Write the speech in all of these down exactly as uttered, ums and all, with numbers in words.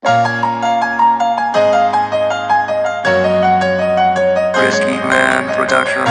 Risky Man Production.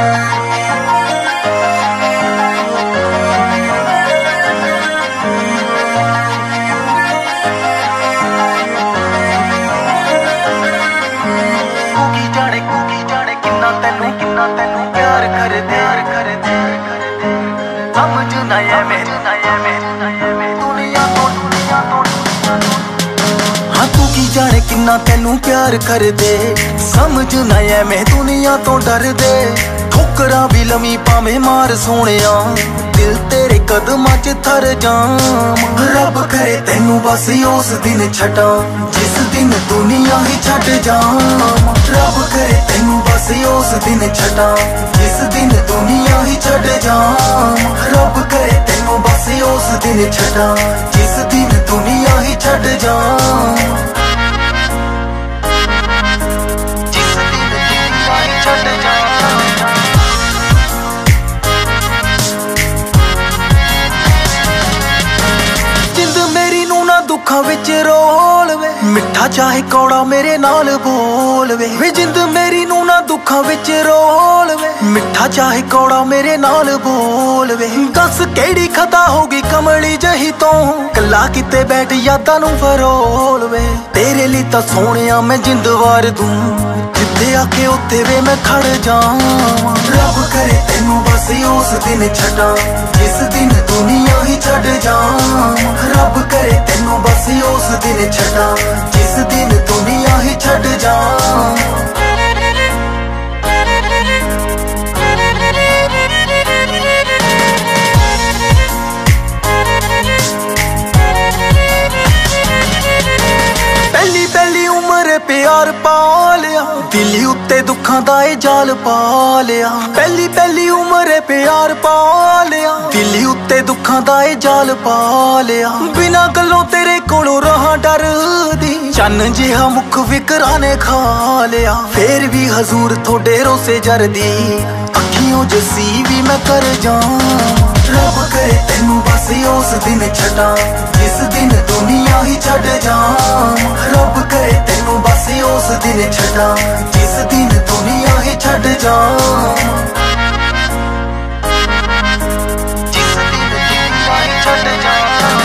प्यार कर दे कर दे समझ ना ये मैं दुनिया तो दुनिया तो हाँ तू की जाने किन्ना तेनू प्यार कर दे समझ ना ये मैं दुनिया तो डर दे ठोकरा भी लमी पावे मार सोनिया दिल तेरे कदमां च थर जाम रब करे तेनू बस उस दिन छटा जिस दिन दुनिया ही छट जाम रब करे तेनू बस उस दिन छटा जिस दिन दुनिया ही छट जाम रब करे तेनू बस उस दिन छटा जिस दिन दुनिया ही छट जाम जिस दिन दुनिया ही छट जाम दुखा विच रोल वे मिठा चाहे कौड़ा मेरे नाल बोल वे वे जिंद मेरी नू ना दुखा विच रोल वे मिठा चाहे कौड़ा मेरे नाल बोल वे दस केड़ी खता होगी कमली जही तो कला किते बैठ यादां नू फरोल वे तेरे लिए तां सोहणिया मैं जिंद वार दूं जिथे आके उत्थे वे मैं खड़ जावां रब करे तेनू बस उस दिन छटा जिस दिन दुनिया ही छड़ जावां रब करे तेनू बस उस दिन छटा जिस दिन दुनिया ही छड़ जावां पहली पहली उम्र प्यार पा लिया दिल उत्ते दुखां दा ए जाल पा लिया पहली पहली उम्र प्यार पा लिया दिल उत्ते दुखां दा ए जाल पा लिया बिना गल्लों तेरे कोलों रहा डरदी चन्न जिहा मुख विकरा ने खा लिया फिर भी हजूर थोड़े रोसे जरदी अखियों जसी भी मैं कर जावां रब करे तेनू बस उस दिन छटा जिस दिन दुनिया ही छड़ जावां रब करे तेनू बस उस दिन छटा जिस दिन दुनिया ही छड़ जावां जिस दिन दुनिया ही छड़ जावां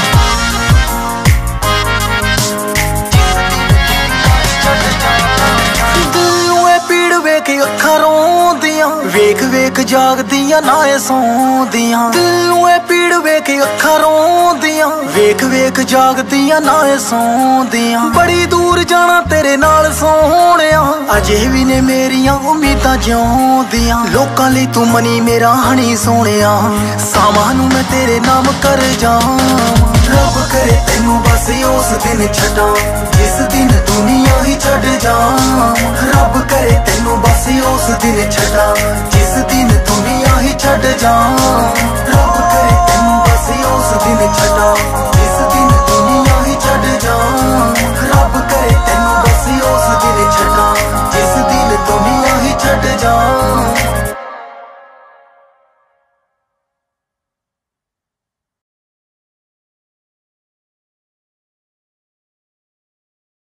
जिस दिन दुनिया ही छड़ जावां दिलों ए पीड़ वेख अखां रोंदियां वेख वेख जागदियां ना ए सौंदियां दिलों ए पीड़ वेख अखां रोंदियां वेख वेख जागदियां ना ए सौंदियां बड़ी दूर जाना तेरे नाल सोहणिया अजे भी ने मेरियां उम्मीदां जिउंदियां लोकां लई तू मनी मेरा हनी सोहणिया सावां नू मैं तेरे नाम कर जावां रब करे तेनू बस उस दिन छटा जिस दिन दुनिया ही छड़ जावां रब करे तेनू बस उस दिन छटा जिस दिन दुनिया ही छड़ जावां रब करे तेनू बस उस दिन छटा